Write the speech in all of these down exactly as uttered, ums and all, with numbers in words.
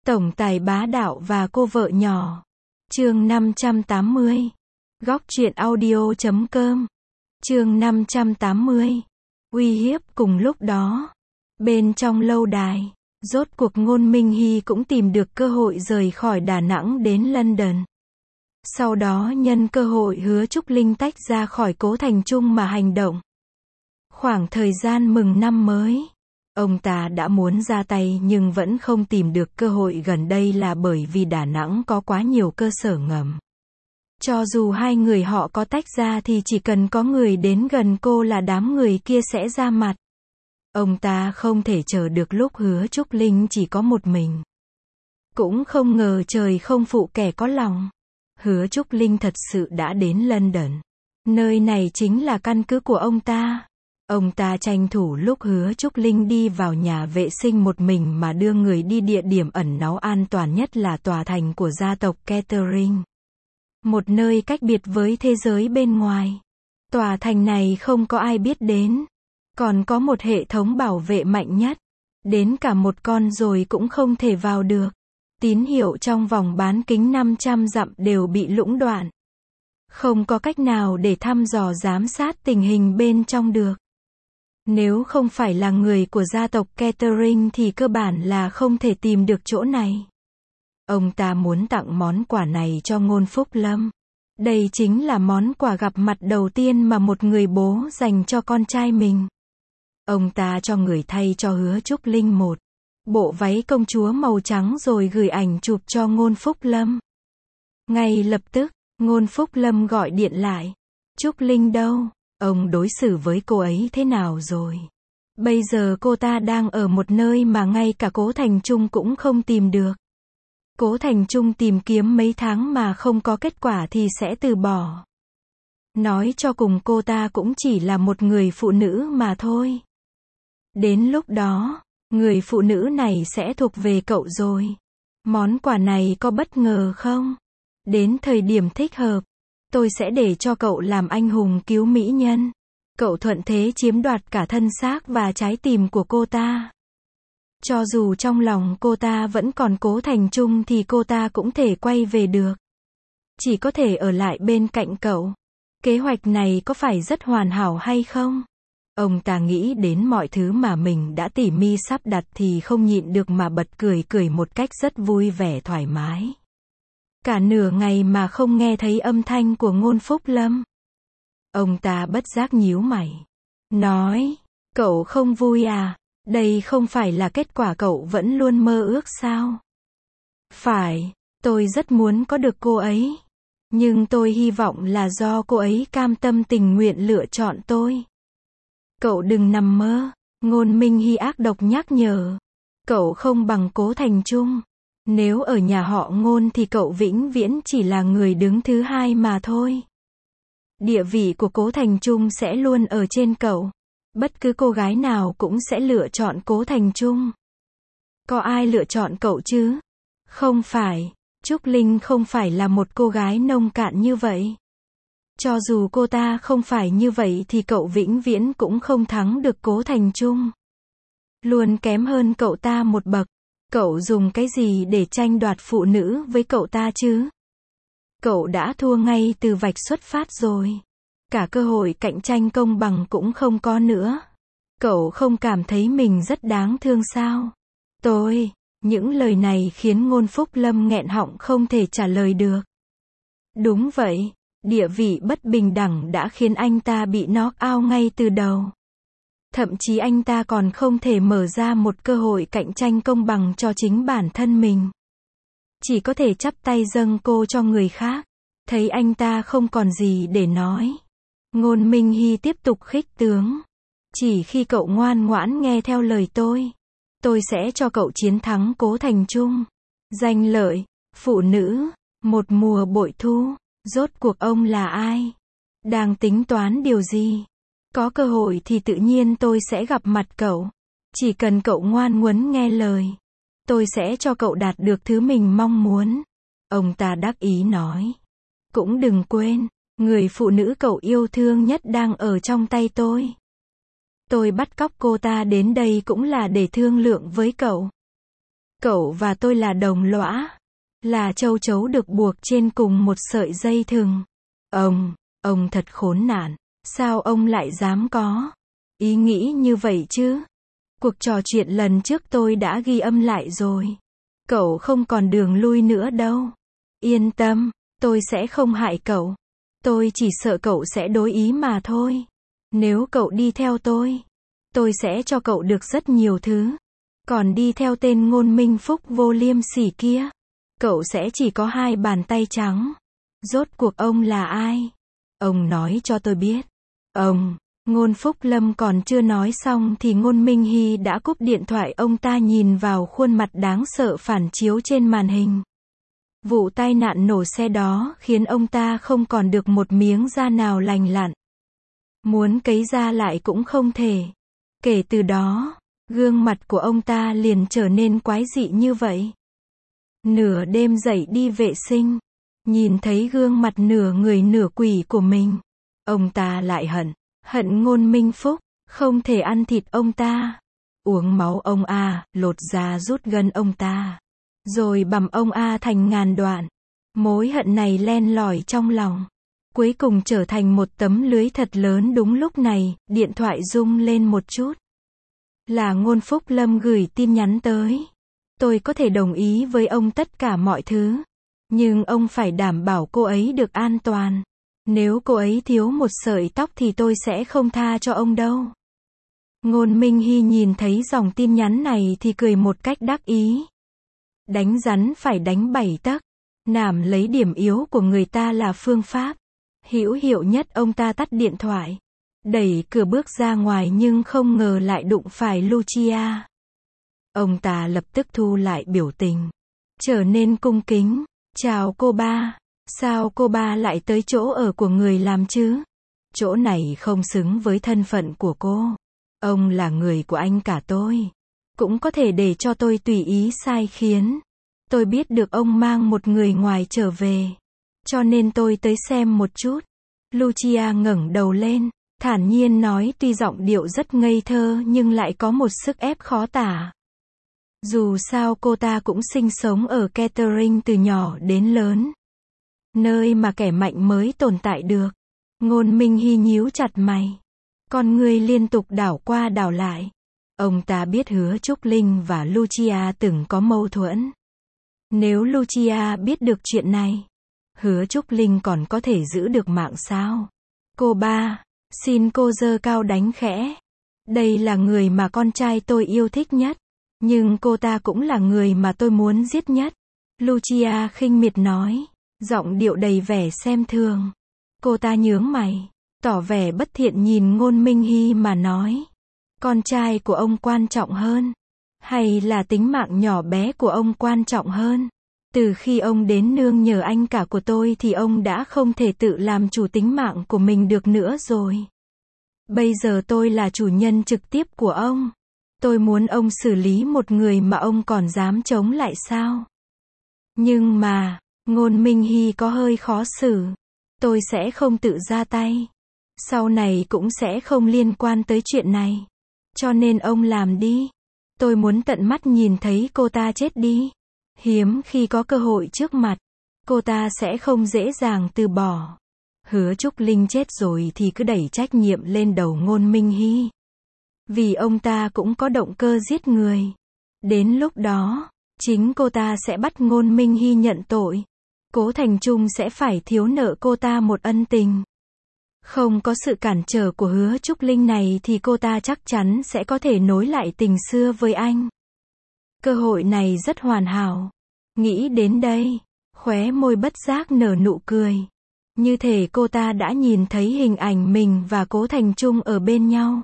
Tổng tài bá đạo và cô vợ nhỏ. Chương năm trăm tám mươi. Góc truyện audio chấm com. Chương năm trăm tám mươi. Uy hiếp. Cùng lúc đó, bên trong lâu đài, rốt cuộc Ngôn Minh Hy cũng tìm được cơ hội rời khỏi Đà Nẵng đến London. Sau đó nhân cơ hội Hứa Trúc Linh tách ra khỏi Cố Thành Trung mà hành động. Khoảng thời gian mừng năm mới, ông ta đã muốn ra tay nhưng vẫn không tìm được cơ hội gần đây là bởi vì Đà Nẵng có quá nhiều cơ sở ngầm. Cho dù hai người họ có tách ra thì chỉ cần có người đến gần cô là đám người kia sẽ ra mặt. Ông ta không thể chờ được lúc Hứa Trúc Linh chỉ có một mình. Cũng không ngờ trời không phụ kẻ có lòng. Hứa Trúc Linh thật sự đã đến London. Nơi này chính là căn cứ của ông ta. Ông ta tranh thủ lúc Hứa Trúc Linh đi vào nhà vệ sinh một mình mà đưa người đi địa điểm ẩn náu an toàn nhất là tòa thành của gia tộc Catering. Một nơi cách biệt với thế giới bên ngoài. Tòa thành này không có ai biết đến. Còn có một hệ thống bảo vệ mạnh nhất. Đến cả một con ruồi cũng không thể vào được. Tín hiệu trong vòng bán kính năm trăm dặm đều bị lũng đoạn. Không có cách nào để thăm dò giám sát tình hình bên trong được. Nếu không phải là người của gia tộc Catering thì cơ bản là không thể tìm được chỗ này. Ông ta muốn tặng món quà này cho Ngôn Phúc Lâm. Đây chính là món quà gặp mặt đầu tiên mà một người bố dành cho con trai mình. Ông ta cho người thay cho Hứa Trúc Linh một bộ váy công chúa màu trắng rồi gửi ảnh chụp cho Ngôn Phúc Lâm. Ngay lập tức, Ngôn Phúc Lâm gọi điện lại. Trúc Linh đâu? Ông đối xử với cô ấy thế nào rồi? Bây giờ cô ta đang ở một nơi mà ngay cả Cố Thành Trung cũng không tìm được. Cố Thành Trung tìm kiếm mấy tháng mà không có kết quả thì sẽ từ bỏ. Nói cho cùng cô ta cũng chỉ là một người phụ nữ mà thôi. Đến lúc đó, người phụ nữ này sẽ thuộc về cậu rồi. Món quà này có bất ngờ không? Đến thời điểm thích hợp, tôi sẽ để cho cậu làm anh hùng cứu mỹ nhân. Cậu thuận thế chiếm đoạt cả thân xác và trái tim của cô ta. Cho dù trong lòng cô ta vẫn còn Cố Thành Trung thì cô ta cũng thể quay về được. Chỉ có thể ở lại bên cạnh cậu. Kế hoạch này có phải rất hoàn hảo hay không? Ông ta nghĩ đến mọi thứ mà mình đã tỉ mỉ sắp đặt thì không nhịn được mà bật cười cười một cách rất vui vẻ thoải mái. Cả nửa ngày mà không nghe thấy âm thanh của Ngôn Phúc Lâm. Ông ta bất giác nhíu mày. Nói, cậu không vui à? Đây không phải là kết quả cậu vẫn luôn mơ ước sao? Phải, tôi rất muốn có được cô ấy. Nhưng tôi hy vọng là do cô ấy cam tâm tình nguyện lựa chọn tôi. Cậu đừng nằm mơ, Ngôn Minh Hy ác độc nhắc nhở. Cậu không bằng Cố Thành Trung. Nếu ở nhà họ Ngôn thì cậu vĩnh viễn chỉ là người đứng thứ hai mà thôi. Địa vị của Cố Thành Trung sẽ luôn ở trên cậu. Bất cứ cô gái nào cũng sẽ lựa chọn Cố Thành Trung. Có ai lựa chọn cậu chứ? Không phải, Trúc Linh không phải là một cô gái nông cạn như vậy. Cho dù cô ta không phải như vậy thì cậu vĩnh viễn cũng không thắng được Cố Thành Trung. Luôn kém hơn cậu ta một bậc. Cậu dùng cái gì để tranh đoạt phụ nữ với cậu ta chứ? Cậu đã thua ngay từ vạch xuất phát rồi. Cả cơ hội cạnh tranh công bằng cũng không có nữa. Cậu không cảm thấy mình rất đáng thương sao? Tôi, những lời này khiến Ngôn Phúc Lâm nghẹn họng không thể trả lời được. Đúng vậy, địa vị bất bình đẳng đã khiến anh ta bị knock out ngay từ đầu. Thậm chí anh ta còn không thể mở ra một cơ hội cạnh tranh công bằng cho chính bản thân mình. Chỉ có thể chắp tay dâng cô cho người khác. Thấy anh ta không còn gì để nói, Ngôn Minh Hy tiếp tục khích tướng. Chỉ khi cậu ngoan ngoãn nghe theo lời tôi, tôi sẽ cho cậu chiến thắng Cố Thành Trung. Danh lợi, phụ nữ, một mùa bội thu, rốt cuộc ông là ai? Đang tính toán điều gì? Có cơ hội thì tự nhiên tôi sẽ gặp mặt cậu. Chỉ cần cậu ngoan ngoãn nghe lời, tôi sẽ cho cậu đạt được thứ mình mong muốn. Ông ta đắc ý nói. Cũng đừng quên, người phụ nữ cậu yêu thương nhất đang ở trong tay tôi. Tôi bắt cóc cô ta đến đây cũng là để thương lượng với cậu. Cậu và tôi là đồng lõa. Là châu chấu được buộc trên cùng một sợi dây thừng. Ông, ông thật khốn nạn. Sao ông lại dám có ý nghĩ như vậy chứ? Cuộc trò chuyện lần trước tôi đã ghi âm lại rồi. Cậu không còn đường lui nữa đâu. Yên tâm, tôi sẽ không hại cậu. Tôi chỉ sợ cậu sẽ đối ý mà thôi. Nếu cậu đi theo tôi, tôi sẽ cho cậu được rất nhiều thứ. Còn đi theo tên Ngôn Minh Phúc vô liêm sỉ kia, cậu sẽ chỉ có hai bàn tay trắng. Rốt cuộc ông là ai? Ông nói cho tôi biết. Ông, Ngôn Phúc Lâm còn chưa nói xong thì Ngôn Minh Hy đã cúp điện thoại. Ông ta nhìn vào khuôn mặt đáng sợ phản chiếu trên màn hình. Vụ tai nạn nổ xe đó khiến ông ta không còn được một miếng da nào lành lặn. Muốn cấy da lại cũng không thể. Kể từ đó, gương mặt của ông ta liền trở nên quái dị như vậy. Nửa đêm dậy đi vệ sinh, nhìn thấy gương mặt nửa người nửa quỷ của mình, ông ta lại hận, hận Ngôn Minh Phúc, không thể ăn thịt ông ta, uống máu ông A, lột da rút gân ông ta, rồi bằm ông A thành ngàn đoạn. Mối hận này len lỏi trong lòng, cuối cùng trở thành một tấm lưới thật lớn. Đúng lúc này, điện thoại rung lên một chút. Là Ngôn Phúc Lâm gửi tin nhắn tới. Tôi có thể đồng ý với ông tất cả mọi thứ, nhưng ông phải đảm bảo cô ấy được an toàn. Nếu cô ấy thiếu một sợi tóc thì tôi sẽ không tha cho ông đâu. Ngôn Minh Hy nhìn thấy dòng tin nhắn này thì cười một cách đắc ý. Đánh rắn phải đánh bảy tấc. Nảm lấy điểm yếu của người ta là phương pháp hữu hiệu nhất. Ông ta tắt điện thoại, đẩy cửa bước ra ngoài nhưng không ngờ lại đụng phải Lucia. Ông ta lập tức thu lại biểu tình, trở nên cung kính. Chào cô ba, sao cô ba lại tới chỗ ở của người làm chứ? Chỗ này không xứng với thân phận của cô. Ông là người của anh cả tôi. Cũng có thể để cho tôi tùy ý sai khiến. Tôi biết được ông mang một người ngoài trở về, cho nên tôi tới xem một chút. Lucia ngẩng đầu lên, thản nhiên nói, tuy giọng điệu rất ngây thơ nhưng lại có một sức ép khó tả. Dù sao cô ta cũng sinh sống ở Kettering từ nhỏ đến lớn, nơi mà kẻ mạnh mới tồn tại được. Ngôn Minh Hy nhíu chặt mày, con người liên tục đảo qua đảo lại. Ông ta biết Hứa Trúc Linh và Lucia từng có mâu thuẫn. Nếu Lucia biết được chuyện này, Hứa Trúc Linh còn có thể giữ được mạng sao? Cô ba, xin cô giơ cao đánh khẽ. Đây là người mà con trai tôi yêu thích nhất, nhưng cô ta cũng là người mà tôi muốn giết nhất. Lucia khinh miệt nói, giọng điệu đầy vẻ xem thường. Cô ta nhướng mày, tỏ vẻ bất thiện nhìn Ngôn Minh Hy mà nói, con trai của ông quan trọng hơn, hay là tính mạng nhỏ bé của ông quan trọng hơn? Từ khi ông đến nương nhờ anh cả của tôi thì ông đã không thể tự làm chủ tính mạng của mình được nữa rồi. Bây giờ tôi là chủ nhân trực tiếp của ông. Tôi muốn ông xử lý một người mà ông còn dám chống lại sao? Nhưng mà, Ngôn Minh Hy có hơi khó xử. Tôi sẽ không tự ra tay. Sau này cũng sẽ không liên quan tới chuyện này. Cho nên ông làm đi. Tôi muốn tận mắt nhìn thấy cô ta chết đi. Hiếm khi có cơ hội trước mặt, cô ta sẽ không dễ dàng từ bỏ. Hứa Trúc Linh chết rồi thì cứ đẩy trách nhiệm lên đầu Ngôn Minh Hy. Vì ông ta cũng có động cơ giết người. Đến lúc đó, chính cô ta sẽ bắt Ngôn Minh Hy nhận tội. Cố Thành Trung sẽ phải thiếu nợ cô ta một ân tình. Không có sự cản trở của Hứa Trúc Linh này thì cô ta chắc chắn sẽ có thể nối lại tình xưa với anh. Cơ hội này rất hoàn hảo. Nghĩ đến đây, khóe môi bất giác nở nụ cười. Như thể cô ta đã nhìn thấy hình ảnh mình và Cố Thành Trung ở bên nhau.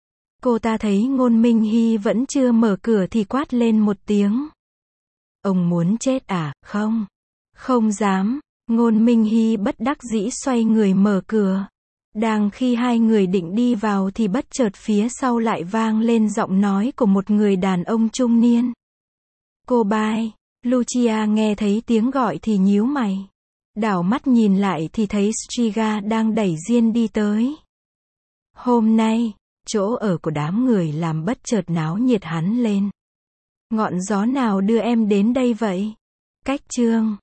Cô ta thấy Ngôn Minh Hy vẫn chưa mở cửa thì quát lên một tiếng. Ông muốn chết à? Không. Không dám. Ngôn Minh Hy bất đắc dĩ xoay người mở cửa. Đang khi hai người định đi vào thì bất chợt phía sau lại vang lên giọng nói của một người đàn ông trung niên. Cô bai. Lucia nghe thấy tiếng gọi thì nhíu mày. Đảo mắt nhìn lại thì thấy Striga đang đẩy Diên đi tới. Hôm nay, chỗ ở của đám người làm bất chợt náo nhiệt hắn lên. Ngọn gió nào đưa em đến đây vậy? Cách chương